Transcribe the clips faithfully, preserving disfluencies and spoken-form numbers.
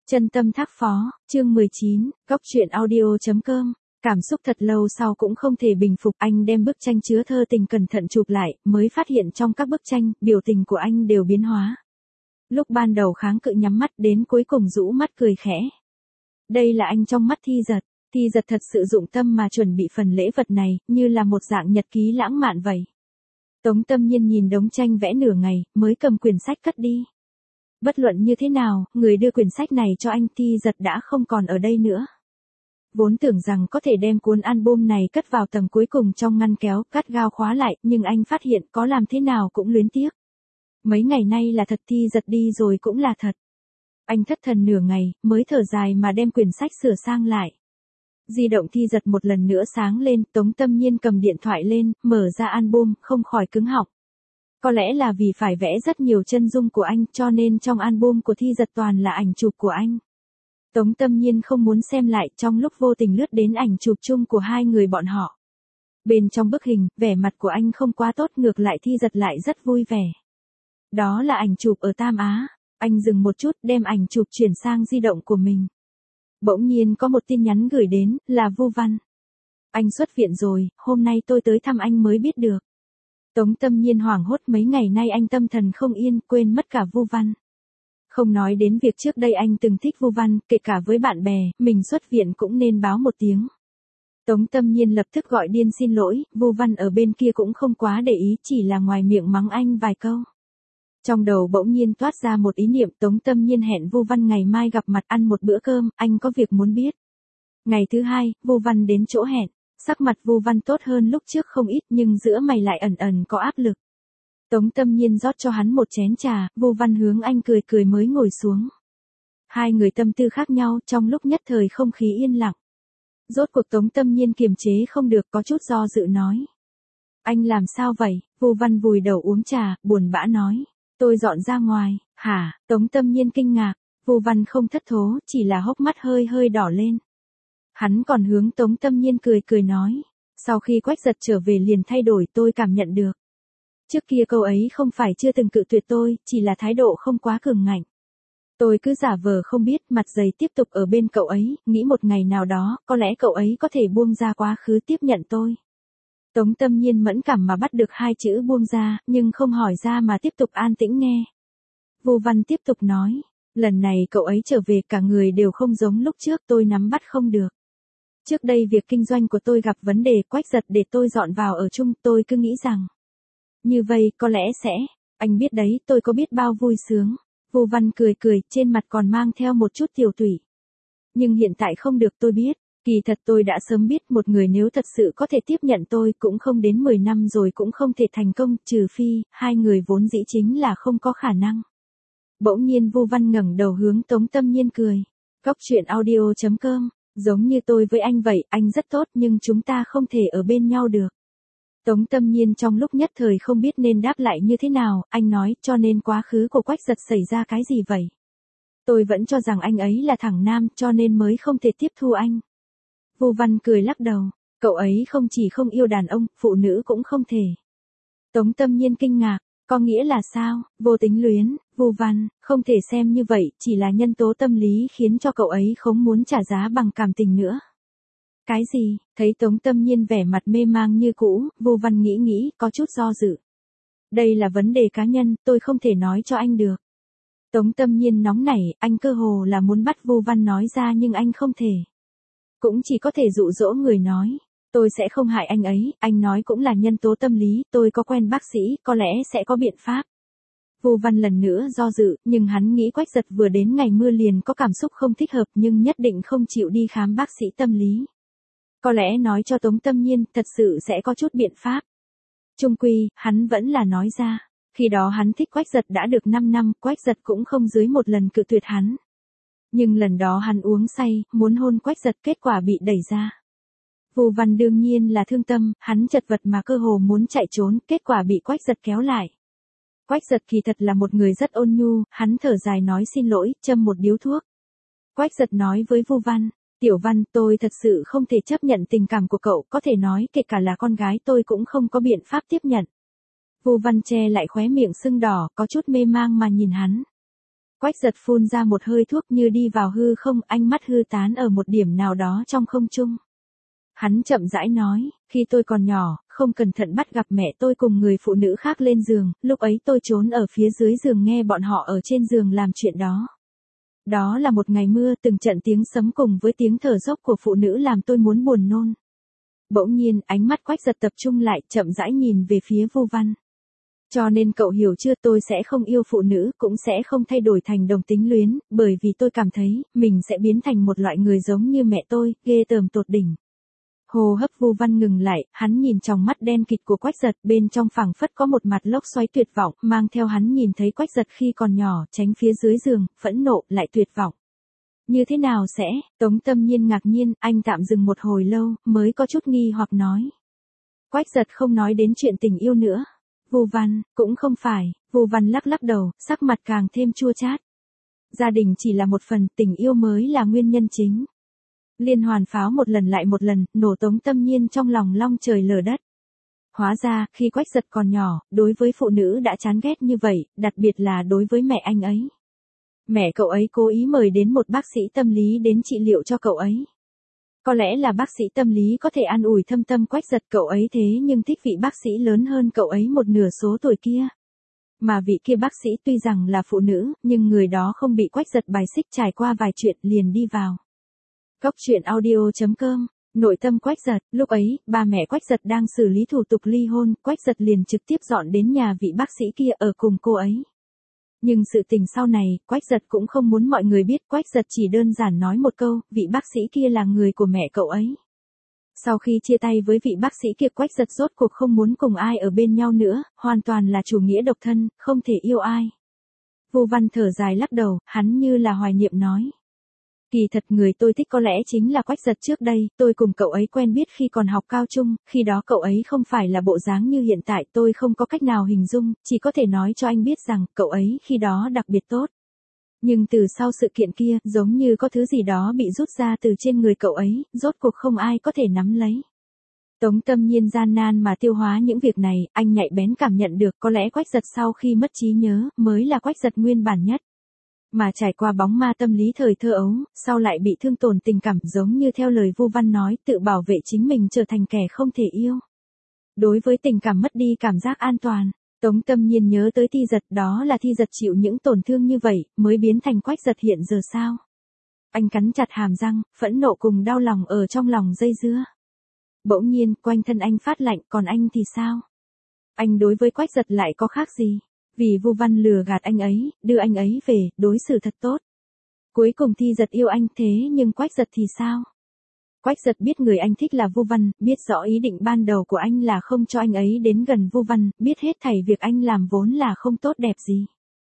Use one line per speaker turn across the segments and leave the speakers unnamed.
Chân tâm thác phó, chương mười chín, góc truyện audio chấm com. Cảm xúc thật lâu sau cũng không thể bình phục, anh đem bức tranh chứa thơ tình cẩn thận chụp lại, mới phát hiện trong các bức tranh, biểu tình của anh đều biến hóa. Lúc ban đầu kháng cự nhắm mắt, đến cuối cùng rũ mắt cười khẽ. Đây là anh trong mắt Thi Giật. Thi Giật thật sự dụng tâm mà chuẩn bị phần lễ vật này, như là một dạng nhật ký lãng mạn vậy. Tống Tâm Nhiên nhìn đống tranh vẽ nửa ngày, mới cầm quyển sách cất đi. Bất luận như thế nào, người đưa quyển sách này cho anh, Thi Giật đã không còn ở đây nữa. Vốn tưởng rằng có thể đem cuốn album này cất vào tầng cuối cùng trong ngăn kéo, cắt gao khóa lại, nhưng anh phát hiện có làm thế nào cũng luyến tiếc. Mấy ngày nay là thật, Thi Giật đi rồi cũng là thật. Anh thất thần nửa ngày, mới thở dài mà đem quyển sách sửa sang lại. Di động Thi Giật một lần nữa sáng lên, Tống Tâm Nhiên cầm điện thoại lên, mở ra album, không khỏi cứng họng. Có lẽ là vì phải vẽ rất nhiều chân dung của anh, cho nên trong album của Thi Giật toàn là ảnh chụp của anh. Tống Tâm Nhiên không muốn xem lại, trong lúc vô tình lướt đến ảnh chụp chung của hai người bọn họ. Bên trong bức hình, vẻ mặt của anh không quá tốt, ngược lại Thi Giật lại rất vui vẻ. Đó là ảnh chụp ở Tam Á. Anh dừng một chút, đem ảnh chụp chuyển sang di động của mình. Bỗng nhiên có một tin nhắn gửi đến, là Vu Văn. Anh xuất viện rồi, hôm nay tôi tới thăm anh mới biết được. Tống Tâm Nhiên hoảng hốt, mấy ngày nay anh tâm thần không yên, quên mất cả Vu Văn. Không nói đến việc trước đây anh từng thích Vu Văn, kể cả với bạn bè, mình xuất viện cũng nên báo một tiếng. Tống Tâm Nhiên lập tức gọi điên xin lỗi, Vu Văn ở bên kia cũng không quá để ý, chỉ là ngoài miệng mắng anh vài câu. Trong đầu bỗng nhiên toát ra một ý niệm, Tống Tâm Nhiên hẹn Vu Văn ngày mai gặp mặt ăn một bữa cơm, anh có việc muốn biết. Ngày thứ hai, Vu Văn đến chỗ hẹn, sắc mặt Vu Văn tốt hơn lúc trước không ít, nhưng giữa mày lại ẩn ẩn có áp lực. Tống Tâm Nhiên rót cho hắn một chén trà, Vu Văn hướng anh cười cười mới ngồi xuống. Hai người tâm tư khác nhau, trong lúc nhất thời không khí yên lặng. Rốt cuộc Tống Tâm Nhiên kiềm chế không được, có chút do dự nói. Anh làm sao vậy? Vu Văn vùi đầu uống trà, buồn bã nói. Tôi dọn ra ngoài. Hả? Tống Tâm Nhiên kinh ngạc. Vu Văn không thất thố, chỉ là hốc mắt hơi hơi đỏ lên. Hắn còn hướng Tống Tâm Nhiên cười cười nói. Sau khi Quách Giật trở về liền thay đổi, tôi cảm nhận được. Trước kia câu ấy không phải chưa từng cự tuyệt tôi, chỉ là thái độ không quá cường ngạnh. Tôi cứ giả vờ không biết, mặt dày tiếp tục ở bên cậu ấy, nghĩ một ngày nào đó, có lẽ cậu ấy có thể buông ra quá khứ tiếp nhận tôi. Tống Tâm Nhiên mẫn cảm mà bắt được hai chữ buông ra, nhưng không hỏi ra mà tiếp tục an tĩnh nghe. Vu Văn tiếp tục nói, lần này cậu ấy trở về cả người đều không giống lúc trước, tôi nắm bắt không được. Trước đây việc kinh doanh của tôi gặp vấn đề, Quách Giật để tôi dọn vào ở chung, tôi cứ nghĩ rằng như vậy có lẽ sẽ, anh biết đấy, tôi có biết bao vui sướng. Vu Văn cười cười, trên mặt còn mang theo một chút tiểu tụy. Nhưng hiện tại không được, tôi biết. Kỳ thật tôi đã sớm biết, một người nếu thật sự có thể tiếp nhận tôi, cũng không đến mười năm rồi cũng không thể thành công, trừ phi, hai người vốn dĩ chính là không có khả năng. Bỗng nhiên Vu Văn ngẩng đầu hướng Tống Tâm Nhiên cười. Góc truyện audio chấm com, giống như tôi với anh vậy, anh rất tốt nhưng chúng ta không thể ở bên nhau được. Tống Tâm Nhiên trong lúc nhất thời không biết nên đáp lại như thế nào, anh nói, cho nên quá khứ của Quách Giật xảy ra cái gì vậy? Tôi vẫn cho rằng anh ấy là thằng nam, cho nên mới không thể tiếp thu anh. Vu Văn cười lắc đầu, cậu ấy không chỉ không yêu đàn ông, phụ nữ cũng không thể. Tống Tâm Nhiên kinh ngạc, có nghĩa là sao? Vô tính luyến. Vu Văn, không thể xem như vậy, chỉ là nhân tố tâm lý khiến cho cậu ấy không muốn trả giá bằng cảm tình nữa. Cái gì? Thấy Tống Tâm Nhiên vẻ mặt mê mang như cũ, Vu Văn nghĩ nghĩ, có chút do dự. Đây là vấn đề cá nhân, tôi không thể nói cho anh được. Tống Tâm Nhiên nóng nảy, anh cơ hồ là muốn bắt Vu Văn nói ra nhưng anh không thể. Cũng chỉ có thể dụ dỗ người nói. Tôi sẽ không hại anh ấy, anh nói cũng là nhân tố tâm lý, tôi có quen bác sĩ, có lẽ sẽ có biện pháp. Vu Văn lần nữa do dự, nhưng hắn nghĩ Quách Giật vừa đến ngày mưa liền có cảm xúc không thích hợp nhưng nhất định không chịu đi khám bác sĩ tâm lý. Có lẽ nói cho Tống Tâm Nhiên, thật sự sẽ có chút biện pháp. Chung quy, hắn vẫn là nói ra. Khi đó hắn thích Quách Giật đã được năm năm, Quách Giật cũng không dưới một lần cự tuyệt hắn. Nhưng lần đó hắn uống say, muốn hôn Quách Giật, kết quả bị đẩy ra. Vu Văn đương nhiên là thương tâm, hắn chật vật mà cơ hồ muốn chạy trốn, kết quả bị Quách Giật kéo lại. Quách Giật kỳ thật là một người rất ôn nhu, hắn thở dài nói xin lỗi, châm một điếu thuốc. Quách Giật nói với Vu Văn, Tiểu Văn, tôi thật sự không thể chấp nhận tình cảm của cậu, có thể nói kể cả là con gái tôi cũng không có biện pháp tiếp nhận. Vu Văn che lại khóe miệng sưng đỏ, có chút mê mang mà nhìn hắn. Quách giật phun ra một hơi thuốc như đi vào hư không, ánh mắt hư tán ở một điểm nào đó trong không trung. Hắn chậm rãi nói, khi tôi còn nhỏ, không cẩn thận bắt gặp mẹ tôi cùng người phụ nữ khác lên giường, lúc ấy tôi trốn ở phía dưới giường nghe bọn họ ở trên giường làm chuyện đó. Đó là một ngày mưa, từng trận tiếng sấm cùng với tiếng thở dốc của phụ nữ làm tôi muốn buồn nôn. Bỗng nhiên, ánh mắt Quách giật tập trung lại, chậm rãi nhìn về phía Vu Văn. Cho nên cậu hiểu chưa, tôi sẽ không yêu phụ nữ, cũng sẽ không thay đổi thành đồng tính luyến, bởi vì tôi cảm thấy, mình sẽ biến thành một loại người giống như mẹ tôi, ghê tởm tột đỉnh. Hô hấp Vu Văn ngừng lại, hắn nhìn trong mắt đen kịt của Quách giật, bên trong phảng phất có một mặt lốc xoáy tuyệt vọng, mang theo hắn nhìn thấy Quách giật khi còn nhỏ, tránh phía dưới giường, phẫn nộ, lại tuyệt vọng. Như thế nào sẽ, Tống Tâm Nhiên ngạc nhiên, anh tạm dừng một hồi lâu, mới có chút nghi hoặc nói. Quách giật không nói đến chuyện tình yêu nữa. Vu Văn, cũng không phải, Vu Văn lắc lắc đầu, sắc mặt càng thêm chua chát. Gia đình chỉ là một phần, tình yêu mới là nguyên nhân chính. Liên hoàn pháo một lần lại một lần, nổ Tống Tâm Nhiên trong lòng long trời lở đất. Hóa ra, khi Quách giật còn nhỏ, đối với phụ nữ đã chán ghét như vậy, đặc biệt là đối với mẹ anh ấy. Mẹ cậu ấy cố ý mời đến một bác sĩ tâm lý đến trị liệu cho cậu ấy. Có lẽ là bác sĩ tâm lý có thể an ủi thâm tâm Quách giật cậu ấy thế nhưng thích vị bác sĩ lớn hơn cậu ấy một nửa số tuổi kia. Mà vị kia bác sĩ tuy rằng là phụ nữ, nhưng người đó không bị Quách giật bài xích, trải qua vài chuyện liền đi vào. Góc truyện audio chấm com, nội tâm Quách giật, lúc ấy, ba mẹ Quách giật đang xử lý thủ tục ly hôn, Quách giật liền trực tiếp dọn đến nhà vị bác sĩ kia ở cùng cô ấy. Nhưng sự tình sau này, Quách giật cũng không muốn mọi người biết, Quách giật chỉ đơn giản nói một câu, vị bác sĩ kia là người của mẹ cậu ấy. Sau khi chia tay với vị bác sĩ kia, Quách giật rốt cuộc không muốn cùng ai ở bên nhau nữa, hoàn toàn là chủ nghĩa độc thân, không thể yêu ai. Vu Văn thở dài lắc đầu, hắn như là hoài niệm nói. Kỳ thật người tôi thích có lẽ chính là Quách giật trước đây, tôi cùng cậu ấy quen biết khi còn học cao trung, khi đó cậu ấy không phải là bộ dáng như hiện tại, tôi không có cách nào hình dung, chỉ có thể nói cho anh biết rằng cậu ấy khi đó đặc biệt tốt. Nhưng từ sau sự kiện kia, giống như có thứ gì đó bị rút ra từ trên người cậu ấy, rốt cuộc không ai có thể nắm lấy. Tống Tâm Nhiên gian nan mà tiêu hóa những việc này, anh nhạy bén cảm nhận được có lẽ Quách giật sau khi mất trí nhớ, mới là Quách giật nguyên bản nhất. Mà trải qua bóng ma tâm lý thời thơ ấu, sau lại bị thương tổn tình cảm, giống như theo lời Vu Văn nói, tự bảo vệ chính mình trở thành kẻ không thể yêu. Đối với tình cảm mất đi cảm giác an toàn, Tống Tâm Nhiên nhớ tới Thi Giật, đó là Thi Giật chịu những tổn thương như vậy, mới biến thành Quách giật hiện giờ sao. Anh cắn chặt hàm răng, phẫn nộ cùng đau lòng ở trong lòng dây dưa. Bỗng nhiên, quanh thân anh phát lạnh, còn anh thì sao? Anh đối với Quách giật lại có khác gì? Vì Vu Văn lừa gạt anh ấy, đưa anh ấy về, đối xử thật tốt. Cuối cùng Thi Giật yêu anh, thế nhưng Quách giật thì sao? Quách giật biết người anh thích là Vu Văn, biết rõ ý định ban đầu của anh là không cho anh ấy đến gần Vu Văn, biết hết thảy việc anh làm vốn là không tốt đẹp gì.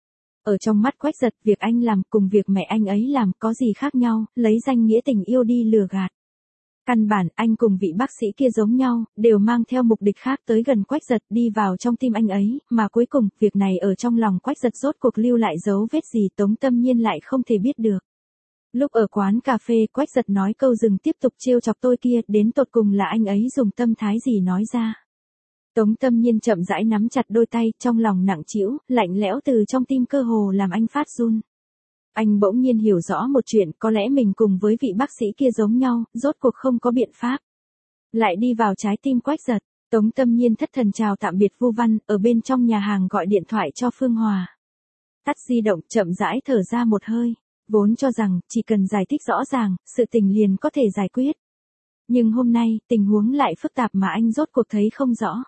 Ở trong mắt Quách giật, việc anh làm cùng việc mẹ anh ấy làm có gì khác nhau, lấy danh nghĩa tình yêu đi lừa gạt. Căn bản, anh cùng vị bác sĩ kia giống nhau, đều mang theo mục đích khác tới gần Quách giật, đi vào trong tim anh ấy, mà cuối cùng, việc này ở trong lòng Quách giật rốt cuộc lưu lại dấu vết gì Tống Tâm Nhiên lại không thể biết được. Lúc ở quán cà phê, Quách giật nói câu dừng tiếp tục trêu chọc tôi kia, đến tột cùng là anh ấy dùng tâm thái gì nói ra. Tống Tâm Nhiên chậm rãi nắm chặt đôi tay, trong lòng nặng trĩu, lạnh lẽo từ trong tim cơ hồ làm anh phát run. Anh bỗng nhiên hiểu rõ một chuyện, có lẽ mình cùng với vị bác sĩ kia giống nhau, rốt cuộc không có biện pháp. Lại đi vào trái tim Quách giật, Tống Tâm Nhiên thất thần chào tạm biệt Vu Văn, ở bên trong nhà hàng gọi điện thoại cho Phương Hòa. Tắt di động, chậm rãi thở ra một hơi, vốn cho rằng, chỉ cần giải thích rõ ràng, sự tình liền có thể giải quyết. Nhưng hôm nay, tình huống lại phức tạp mà anh rốt cuộc thấy không rõ.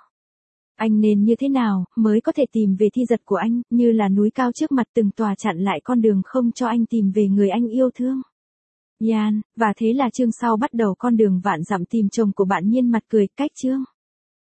Anh nên như thế nào, mới có thể tìm về Thi Giật của anh, như là núi cao trước mặt từng tòa chặn lại con đường không cho anh tìm về người anh yêu thương. Yan, và thế là chương sau bắt đầu con đường vạn dặm tìm chồng của bạn Nhiên mặt cười, cách chương.